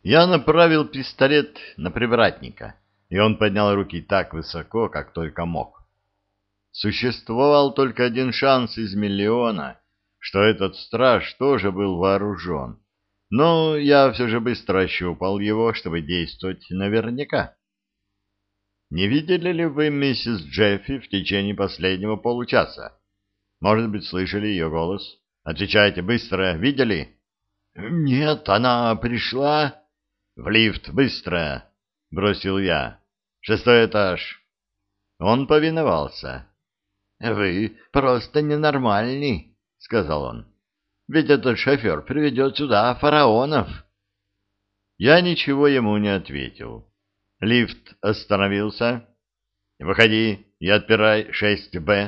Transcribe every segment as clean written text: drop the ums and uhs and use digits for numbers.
Я направил пистолет на привратника, и он поднял руки так высоко, как только мог. Существовал только один шанс из миллиона, что этот страж тоже был вооружен. Но я все же быстро ощупал его, чтобы действовать наверняка. Не видели ли вы миссис Джеффи в течение последнего получаса? Может быть, слышали ее голос? Отвечайте быстро, видели? Нет, она пришла. В лифт, быстро, бросил я. 6-й этаж. Он повиновался. Вы просто ненормальный, сказал он. Ведь этот шофер приведет сюда фараонов. Я ничего ему не ответил. Лифт остановился. Выходи и отпирай 6Б.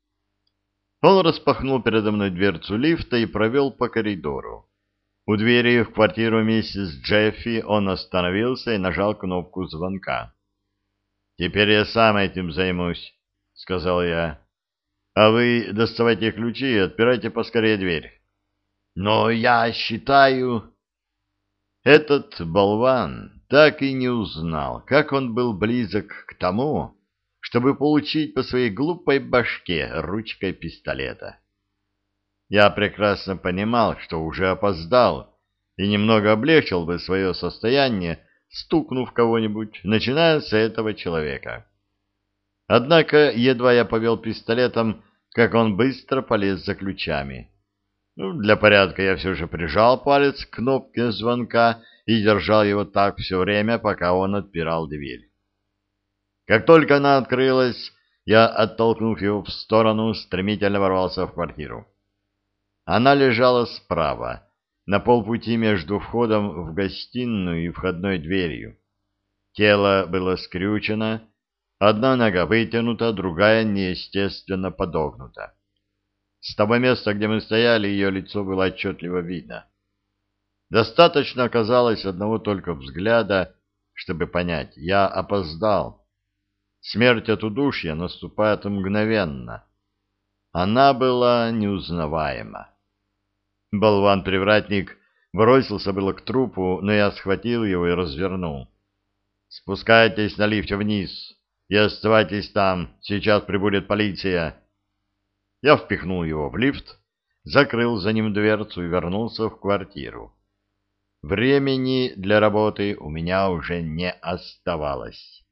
Он распахнул передо мной дверцу лифта и провел по коридору. У двери в квартиру миссис Джеффи он остановился и нажал кнопку звонка. «Теперь я сам этим займусь», — сказал я. «А вы доставайте ключи и отпирайте поскорее дверь». «Но я считаю...» Этот болван так и не узнал, как он был близок к тому, чтобы получить по своей глупой башке ручкой пистолета. Я прекрасно понимал, что уже опоздал, и немного облегчил бы свое состояние, стукнув кого-нибудь, начиная с этого человека. Однако, едва я повел пистолетом, как он быстро полез за ключами. Для порядка я все же прижал палец к кнопке звонка и держал его так все время, пока он отпирал дверь. Как только она открылась, я, оттолкнув его в сторону, стремительно ворвался в квартиру. Она лежала справа, на полпути между входом в гостиную и входной дверью. Тело было скрючено, одна нога вытянута, другая неестественно подогнута. С того места, где мы стояли, ее лицо было отчетливо видно. Достаточно оказалось одного только взгляда, чтобы понять, я опоздал. Смерть от удушья наступает мгновенно. Она была неузнаваема. Болван-привратник бросился было к трупу, но я схватил его и развернул. «Спускайтесь на лифте вниз и оставайтесь там, сейчас прибудет полиция». Я впихнул его в лифт, закрыл за ним дверцу и вернулся в квартиру. Времени для работы у меня уже не оставалось.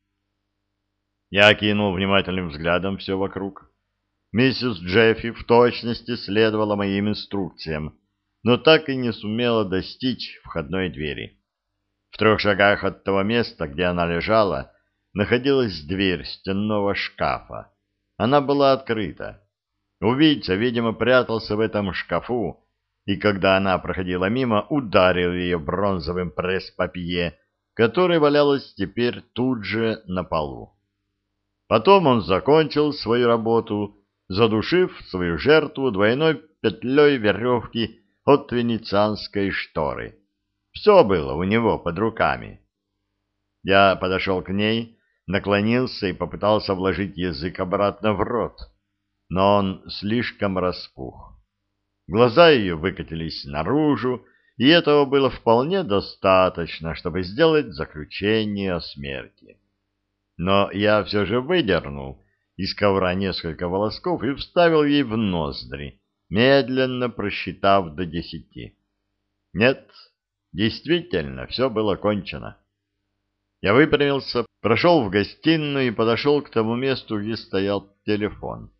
Я окинул внимательным взглядом все вокруг. Миссис Джеффи в точности следовала моим инструкциям, но так и не сумела достичь входной двери. В 3 шагах от того места, где она лежала, находилась дверь стенного шкафа. Она была открыта. Убийца, видимо, прятался в этом шкафу, и когда она проходила мимо, ударил ее бронзовым пресс-папье, которое валялось теперь тут же на полу. Потом он закончил свою работу, задушив свою жертву двойной петлей веревки от венецианской шторы. Все было у него под руками. Я подошел к ней, наклонился и попытался вложить язык обратно в рот, но он слишком распух. Глаза ее выкатились наружу, и этого было вполне достаточно, чтобы сделать заключение о смерти. Но я все же выдернул из ковра несколько волосков и вставил ей в ноздри, медленно просчитав до 10. Нет, действительно, все было кончено. Я выпрямился, прошел в гостиную и подошел к тому месту, где стоял телефон.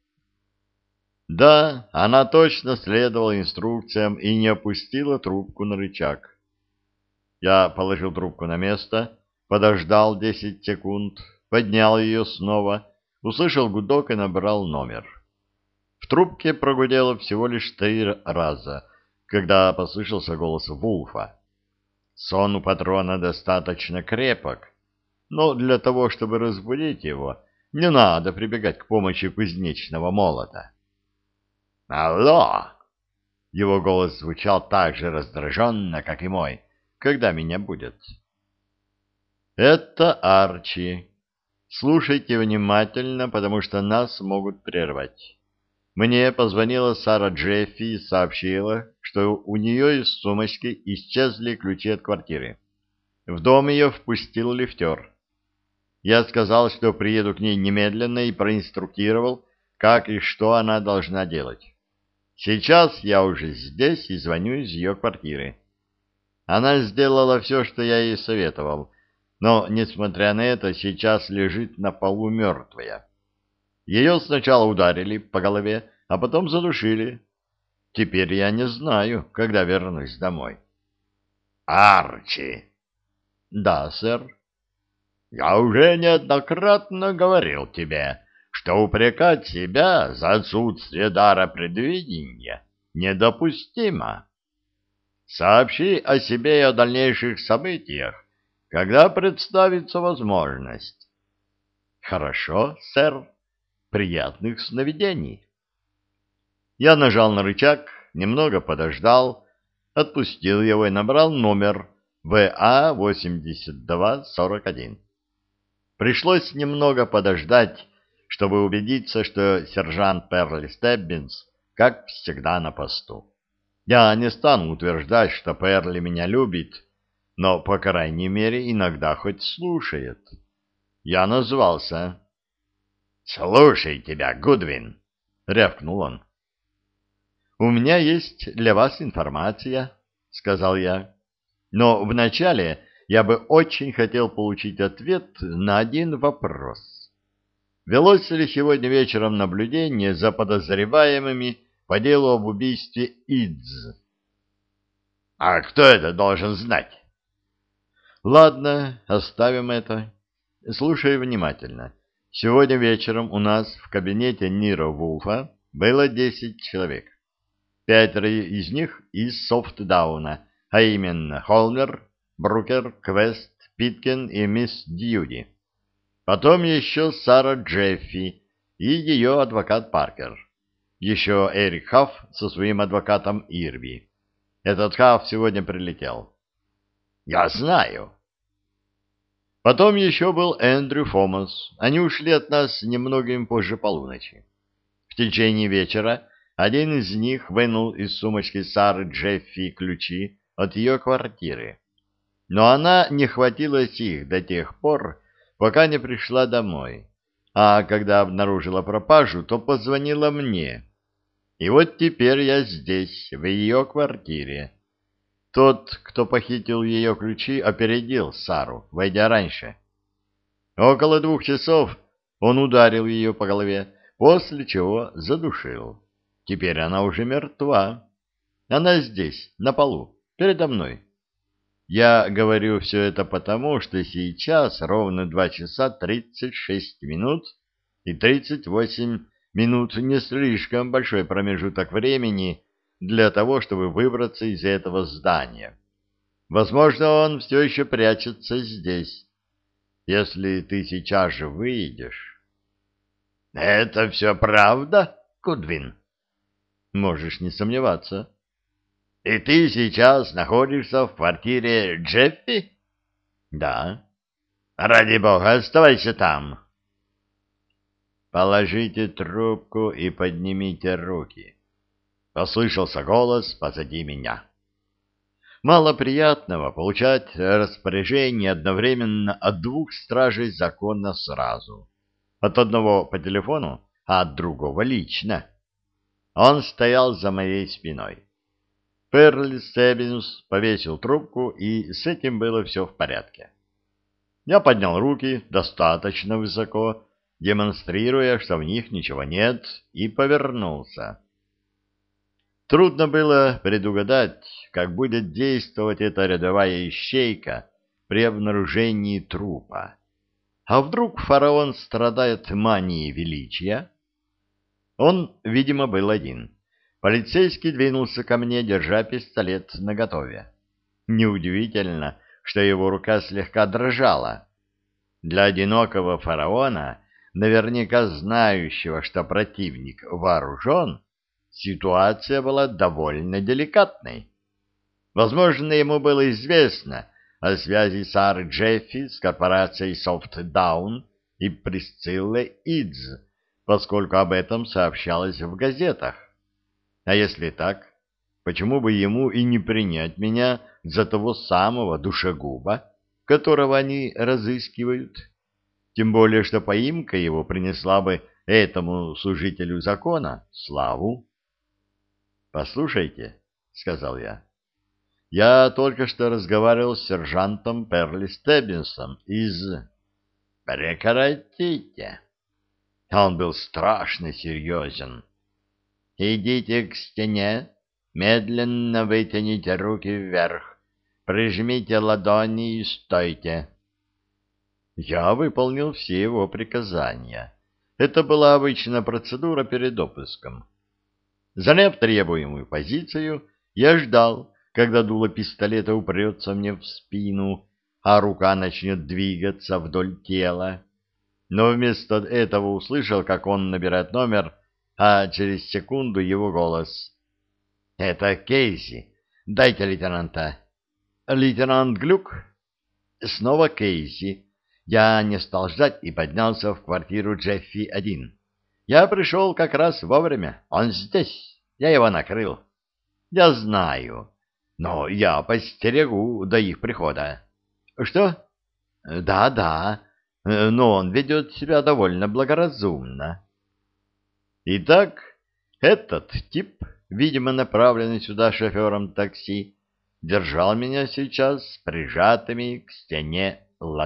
Да, она точно следовала инструкциям и не опустила трубку на рычаг. Я положил трубку на место, подождал 10 секунд, поднял ее снова, услышал гудок и набрал номер. В трубке прогудело всего лишь 3 раза, когда послышался голос Вулфа. Сон у патрона достаточно крепок, но для того, чтобы разбудить его, не надо прибегать к помощи кузнечного молота. «Алло!» Его голос звучал так же раздраженно, как и мой. «Когда меня будет?» «Это Арчи. Слушайте внимательно, потому что нас могут прервать. Мне позвонила Сара Джеффи и сообщила, что у нее из сумочки исчезли ключи от квартиры. в дом ее впустил лифтер. Я сказал, что приеду к ней немедленно и проинструктировал, как и что она должна делать. Сейчас я уже здесь и звоню из ее квартиры. Она сделала все, что я ей советовал, но, несмотря на это, сейчас лежит на полу мертвая. Ее сначала ударили по голове, а потом задушили. Теперь я не знаю, когда вернусь домой. Арчи! Да, сэр. Я уже неоднократно говорил тебе, что упрекать себя за отсутствие дара предвидения недопустимо. Сообщи о себе и о дальнейших событиях, когда представится возможность. Хорошо, сэр. Приятных сновидений. Я нажал на рычаг, немного подождал, отпустил его и набрал номер ВА-8241. Пришлось немного подождать, чтобы убедиться, что сержант Перли Стеббинс, как всегда, на посту. Я не стану утверждать, что Перли меня любит, но, по крайней мере, иногда хоть слушает. Я назвался. «Слушай тебя, Гудвин!» — рявкнул он. «У меня есть для вас информация», — сказал я. «Но вначале я бы очень хотел получить ответ на один вопрос. Велось ли сегодня вечером наблюдение за подозреваемыми по делу об убийстве Идз?» «А кто это должен знать?» «Ладно, оставим это. Слушай внимательно. Сегодня вечером у нас в кабинете Ниро Вулфа было 10 человек. 5 из них из Софтдауна, а именно Холмер, Брукер, Квест, Питкен и мисс Дьюди. Потом еще Сара Джеффи и ее адвокат Паркер. Еще Эрик Хафф со своим адвокатом Ирби. Этот Хафф сегодня прилетел. Я знаю. Потом еще был Эндрю Фомас. Они ушли от нас немногим позже полуночи. В течение вечера один из них вынул из сумочки Сары Джеффи ключи от ее квартиры. Но она не хватилась их до тех пор, пока не пришла домой. А когда обнаружила пропажу, то позвонила мне. И вот теперь я здесь, в ее квартире. Тот, кто похитил ее ключи, опередил Сару, войдя раньше. Около 2 часов он ударил ее по голове, после чего задушил. Теперь она уже мертва. Она здесь, на полу, передо мной. Я говорю все это потому, что сейчас ровно 2 часа 36 минут и 38 минут не слишком большой промежуток времени для того, чтобы выбраться из этого здания. Возможно, он все еще прячется здесь. Если ты сейчас же выйдешь... — Это все правда, Гудвин? — Можешь не сомневаться. — И ты сейчас находишься в квартире Джеффи? — Да. — Ради бога, оставайся там. — Положите трубку и поднимите руки. — послышался голос позади меня. Мало приятного получать распоряжение одновременно от 2 стражей закона сразу. От одного по телефону, а от другого лично. Он стоял за моей спиной. Перли Стеббинс повесил трубку, и с этим было все в порядке. Я поднял руки достаточно высоко, демонстрируя, что в них ничего нет, и повернулся. Трудно было предугадать, как будет действовать эта рядовая ищейка при обнаружении трупа. А вдруг фараон страдает манией величия? Он, видимо, был один. Полицейский двинулся ко мне, держа пистолет наготове. Неудивительно, что его рука слегка дрожала. Для одинокого фараона, наверняка знающего, что противник вооружен, ситуация была довольно деликатной. Возможно, ему было известно о связи Сары Джеффи с корпорацией Софтдаун и Присциллой Идз, поскольку об этом сообщалось в газетах. А если так, почему бы ему и не принять меня за того самого душегуба, которого они разыскивают. Тем более, что поимка его принесла бы этому служителю закона славу. «Послушайте», — сказал я только что разговаривал с сержантом Перли Стеббинсом из...» «Прекратите!» Он был страшно серьезен. «Идите к стене, медленно вытяните руки вверх, прижмите ладони и стойте». Я выполнил все его приказания. Это была обычная процедура перед обыском. Заняв требуемую позицию, я ждал, когда дуло пистолета упрется мне в спину, а рука начнет двигаться вдоль тела. Но вместо этого услышал, как он набирает номер, а через секунду его голос. «Это Кейси. Дайте лейтенанта». «Лейтенант Глюк?» Снова Кейси. Я не стал ждать и поднялся в квартиру Джеффи-1. Я пришел как раз вовремя. Он здесь. Я его накрыл. Я знаю. Но я постерегу до их прихода. Что? Да. Но он ведет себя довольно благоразумно. Итак, этот тип, видимо, направленный сюда шофером такси, держал меня сейчас прижатыми к стене ладонями.